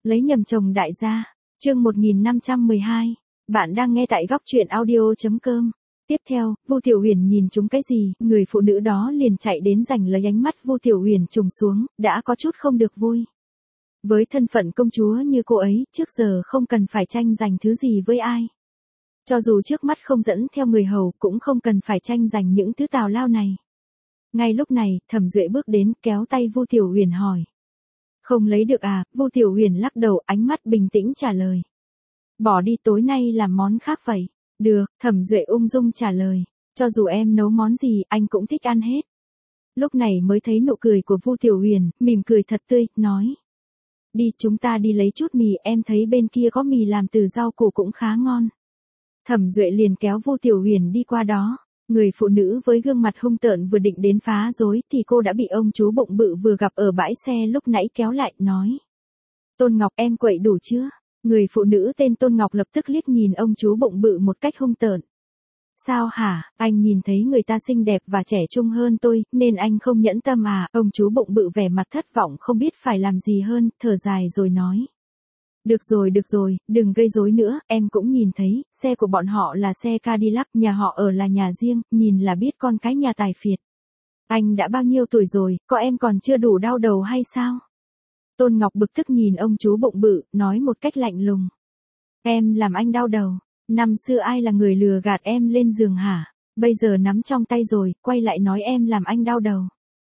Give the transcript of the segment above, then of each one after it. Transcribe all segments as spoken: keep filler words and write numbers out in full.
Lấy nhầm chồng đại gia. Chương một nghìn năm trăm mười hai. Bạn đang nghe tại góc truyện audio chấm com. Tiếp theo, Vu Tiểu Huyền nhìn chúng cái gì, người phụ nữ đó liền chạy đến giành lấy ánh mắt Vu Tiểu Huyền trùng xuống, đã có chút không được vui. Với thân phận công chúa như cô ấy, trước giờ không cần phải tranh giành thứ gì với ai. Cho dù trước mắt không dẫn theo người hầu, cũng không cần phải tranh giành những thứ tào lao này. Ngay lúc này, Thẩm Duệ bước đến, kéo tay Vu Tiểu Huyền hỏi. Không lấy được à? Vu Tiểu Huyền lắc đầu, ánh mắt bình tĩnh trả lời. Bỏ đi, tối nay làm món khác vậy. Được, Thẩm Duệ ung dung trả lời. Cho dù em nấu món gì, anh cũng thích ăn hết. Lúc này mới thấy nụ cười của Vu Tiểu Huyền, mỉm cười thật tươi, nói. Đi, chúng ta đi lấy chút mì, em thấy bên kia có mì làm từ rau củ cũng khá ngon. Thẩm Duệ liền kéo Vu Tiểu Huyền đi qua đó. Người phụ nữ với gương mặt hung tợn vừa định đến phá rối thì cô đã bị ông chú bụng bự vừa gặp ở bãi xe lúc nãy kéo lại, nói. Tôn Ngọc, em quậy đủ chưa? Người phụ nữ tên Tôn Ngọc lập tức liếc nhìn ông chú bụng bự một cách hung tợn. Sao hả, anh nhìn thấy người ta xinh đẹp và trẻ trung hơn tôi, nên anh không nhẫn tâm à? Ông chú bụng bự vẻ mặt thất vọng không biết phải làm gì hơn, thở dài rồi nói. Được rồi được rồi, đừng gây rối nữa, em cũng nhìn thấy, xe của bọn họ là xe Cadillac, nhà họ ở là nhà riêng, nhìn là biết con cái nhà tài phiệt. Anh đã bao nhiêu tuổi rồi, có em còn chưa đủ đau đầu hay sao? Tôn Ngọc bực tức nhìn ông chú bụng bự, nói một cách lạnh lùng. Em làm anh đau đầu, năm xưa ai là người lừa gạt em lên giường hả? Bây giờ nắm trong tay rồi, quay lại nói em làm anh đau đầu.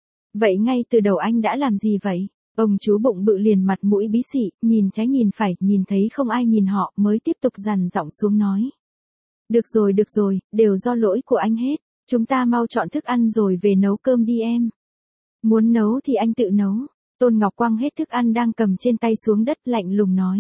Vậy ngay từ đầu anh đã làm gì vậy? Ông chú bụng bự liền mặt mũi bí xị, nhìn trái nhìn phải, nhìn thấy không ai nhìn họ, mới tiếp tục dằn giọng xuống nói. Được rồi được rồi, đều do lỗi của anh hết, chúng ta mau chọn thức ăn rồi về nấu cơm đi em. Muốn nấu thì anh tự nấu. Tôn Ngọc quăng hết thức ăn đang cầm trên tay xuống đất, lạnh lùng nói.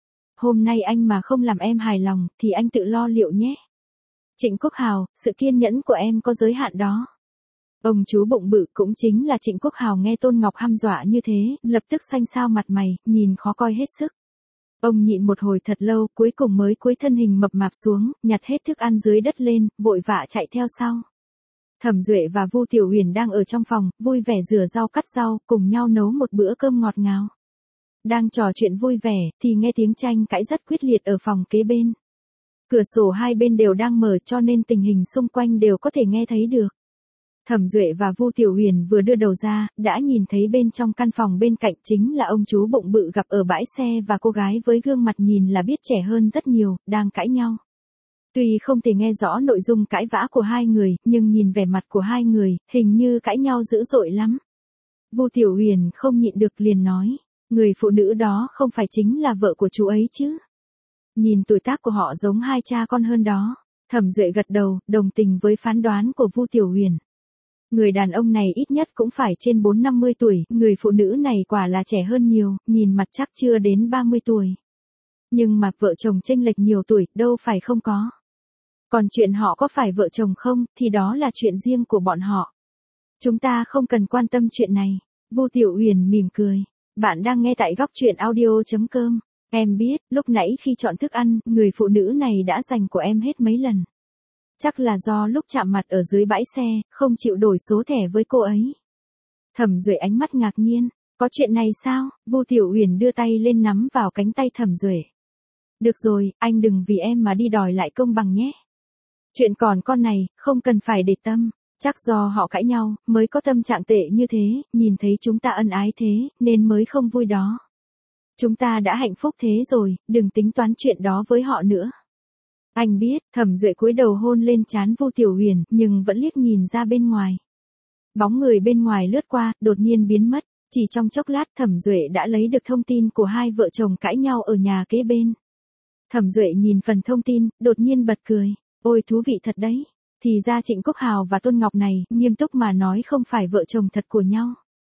Hôm nay anh mà không làm em hài lòng, thì anh tự lo liệu nhé. Trịnh Quốc Hào, sự kiên nhẫn của em có giới hạn đó. Ông chú bụng bự cũng chính là Trịnh Quốc Hào nghe Tôn Ngọc hăm dọa như thế, lập tức xanh xao mặt mày, nhìn khó coi hết sức. Ông nhịn một hồi thật lâu, cuối cùng mới cúi thân hình mập mạp xuống, nhặt hết thức ăn dưới đất lên, vội vã chạy theo sau. Thẩm Duệ và Vu Tiểu Huyền đang ở trong phòng, vui vẻ rửa rau cắt rau, cùng nhau nấu một bữa cơm ngọt ngào. Đang trò chuyện vui vẻ, thì nghe tiếng tranh cãi rất quyết liệt ở phòng kế bên. Cửa sổ hai bên đều đang mở cho nên tình hình xung quanh đều có thể nghe thấy được. Thẩm Duệ và Vu Tiểu Huyền vừa đưa đầu ra, đã nhìn thấy bên trong căn phòng bên cạnh chính là ông chú bụng bự gặp ở bãi xe và cô gái với gương mặt nhìn là biết trẻ hơn rất nhiều, đang cãi nhau. Tuy không thể nghe rõ nội dung cãi vã của hai người, nhưng nhìn vẻ mặt của hai người, hình như cãi nhau dữ dội lắm. Vu Tiểu Huyền không nhịn được liền nói, người phụ nữ đó không phải chính là vợ của chú ấy chứ? Nhìn tuổi tác của họ giống hai cha con hơn đó. Thẩm Duệ gật đầu, đồng tình với phán đoán của Vu Tiểu Huyền. Người đàn ông này ít nhất cũng phải trên bốn năm mươi tuổi, người phụ nữ này quả là trẻ hơn nhiều, nhìn mặt chắc chưa đến ba mươi tuổi. Nhưng mà vợ chồng chênh lệch nhiều tuổi, đâu phải không có. Còn chuyện họ có phải vợ chồng không, thì đó là chuyện riêng của bọn họ. Chúng ta không cần quan tâm chuyện này. Vu Tiểu Huyền mỉm cười. Bạn đang nghe tại góc truyện audio chấm com. Em biết, lúc nãy khi chọn thức ăn, người phụ nữ này đã giành của em hết mấy lần. Chắc là do lúc chạm mặt ở dưới bãi xe, không chịu đổi số thẻ với cô ấy. Thẩm Duệ ánh mắt ngạc nhiên. Có chuyện này sao? Vu Tiểu Huyền đưa tay lên nắm vào cánh tay Thẩm Duệ. Được rồi, anh đừng vì em mà đi đòi lại công bằng nhé. Chuyện còn con này, không cần phải để tâm. Chắc do họ cãi nhau, mới có tâm trạng tệ như thế, nhìn thấy chúng ta ân ái thế, nên mới không vui đó. Chúng ta đã hạnh phúc thế rồi, đừng tính toán chuyện đó với họ nữa. Anh biết, Thẩm Duệ cúi đầu hôn lên trán Vu Tiểu Huyền, nhưng vẫn liếc nhìn ra bên ngoài. Bóng người bên ngoài lướt qua, đột nhiên biến mất, chỉ trong chốc lát Thẩm Duệ đã lấy được thông tin của hai vợ chồng cãi nhau ở nhà kế bên. Thẩm Duệ nhìn phần thông tin, đột nhiên bật cười. Ôi thú vị thật đấy. Thì ra Trịnh Quốc Hào và Tôn Ngọc này, nghiêm túc mà nói không phải vợ chồng thật của nhau.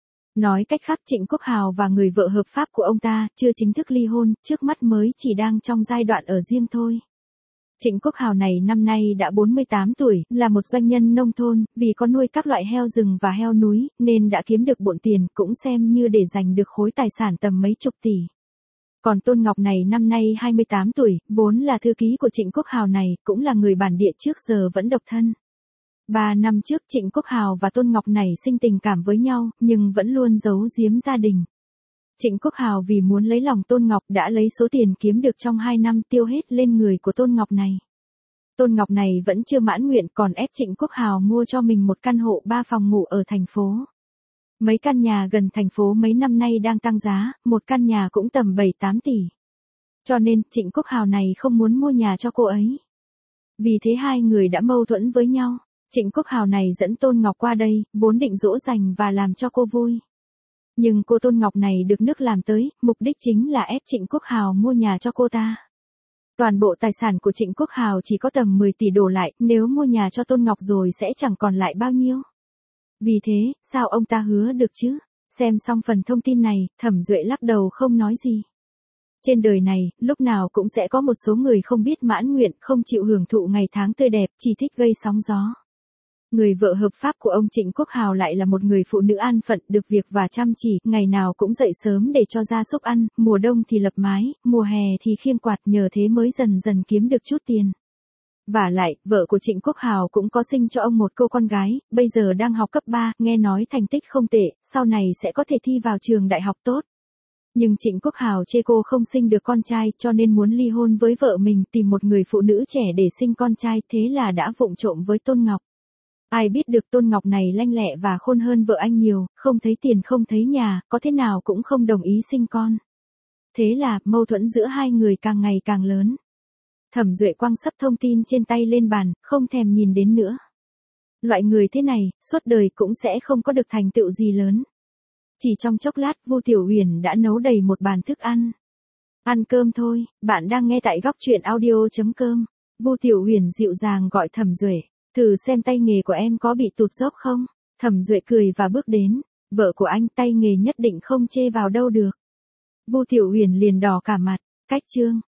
Nói cách khác Trịnh Quốc Hào và người vợ hợp pháp của ông ta, chưa chính thức ly hôn, trước mắt mới chỉ đang trong giai đoạn ở riêng thôi. Trịnh Quốc Hào này năm nay đã bốn mươi tám tuổi, là một doanh nhân nông thôn, vì có nuôi các loại heo rừng và heo núi, nên đã kiếm được bộn tiền, cũng xem như để giành được khối tài sản tầm mấy chục tỷ. Còn Tôn Ngọc này năm nay hai mươi tám tuổi, vốn là thư ký của Trịnh Quốc Hào này, cũng là người bản địa trước giờ vẫn độc thân. Ba năm trước Trịnh Quốc Hào và Tôn Ngọc này sinh tình cảm với nhau, nhưng vẫn luôn giấu giếm gia đình. Trịnh Quốc Hào vì muốn lấy lòng Tôn Ngọc đã lấy số tiền kiếm được trong hai năm tiêu hết lên người của Tôn Ngọc này. Tôn Ngọc này vẫn chưa mãn nguyện còn ép Trịnh Quốc Hào mua cho mình một căn hộ ba phòng ngủ ở thành phố. Mấy căn nhà gần thành phố mấy năm nay đang tăng giá, một căn nhà cũng tầm bảy tám tỷ. Cho nên Trịnh Quốc Hào này không muốn mua nhà cho cô ấy. Vì thế hai người đã mâu thuẫn với nhau. Trịnh Quốc Hào này dẫn Tôn Ngọc qua đây, vốn định dỗ dành và làm cho cô vui. Nhưng cô Tôn Ngọc này được nước làm tới, mục đích chính là ép Trịnh Quốc Hào mua nhà cho cô ta. Toàn bộ tài sản của Trịnh Quốc Hào chỉ có tầm mười tỷ đổ lại, nếu mua nhà cho Tôn Ngọc rồi sẽ chẳng còn lại bao nhiêu. Vì thế, sao ông ta hứa được chứ? Xem xong phần thông tin này, Thẩm Duệ lắc đầu không nói gì. Trên đời này, lúc nào cũng sẽ có một số người không biết mãn nguyện, không chịu hưởng thụ ngày tháng tươi đẹp, chỉ thích gây sóng gió. Người vợ hợp pháp của ông Trịnh Quốc Hào lại là một người phụ nữ an phận, được việc và chăm chỉ, ngày nào cũng dậy sớm để cho gia súc ăn, mùa đông thì lập mái, mùa hè thì khiêng quạt, nhờ thế mới dần dần kiếm được chút tiền. Vả lại, vợ của Trịnh Quốc Hào cũng có sinh cho ông một cô con gái, bây giờ đang học cấp ba, nghe nói thành tích không tệ, sau này sẽ có thể thi vào trường đại học tốt. Nhưng Trịnh Quốc Hào chê cô không sinh được con trai cho nên muốn ly hôn với vợ mình, tìm một người phụ nữ trẻ để sinh con trai, thế là đã vụng trộm với Tôn Ngọc. Ai biết được Tôn Ngọc này lanh lẹ và khôn hơn vợ anh nhiều, không thấy tiền không thấy nhà, có thế nào cũng không đồng ý sinh con. Thế là, mâu thuẫn giữa hai người càng ngày càng lớn. Thẩm Duệ quăng sấp thông tin trên tay lên bàn, không thèm nhìn đến nữa. Loại người thế này, suốt đời cũng sẽ không có được thành tựu gì lớn. Chỉ trong chốc lát, Vu Tiểu Huyền đã nấu đầy một bàn thức ăn. Ăn cơm thôi, bạn đang nghe tại góc truyện audio chấm com. Vu Tiểu Huyền dịu dàng gọi Thẩm Duệ. Thử xem tay nghề của em có bị tụt dốc không? Thẩm Duệ cười và bước đến. Vợ của anh tay nghề nhất định không chê vào đâu được. Vu Tiểu Huyền liền đỏ cả mặt. Cách chương.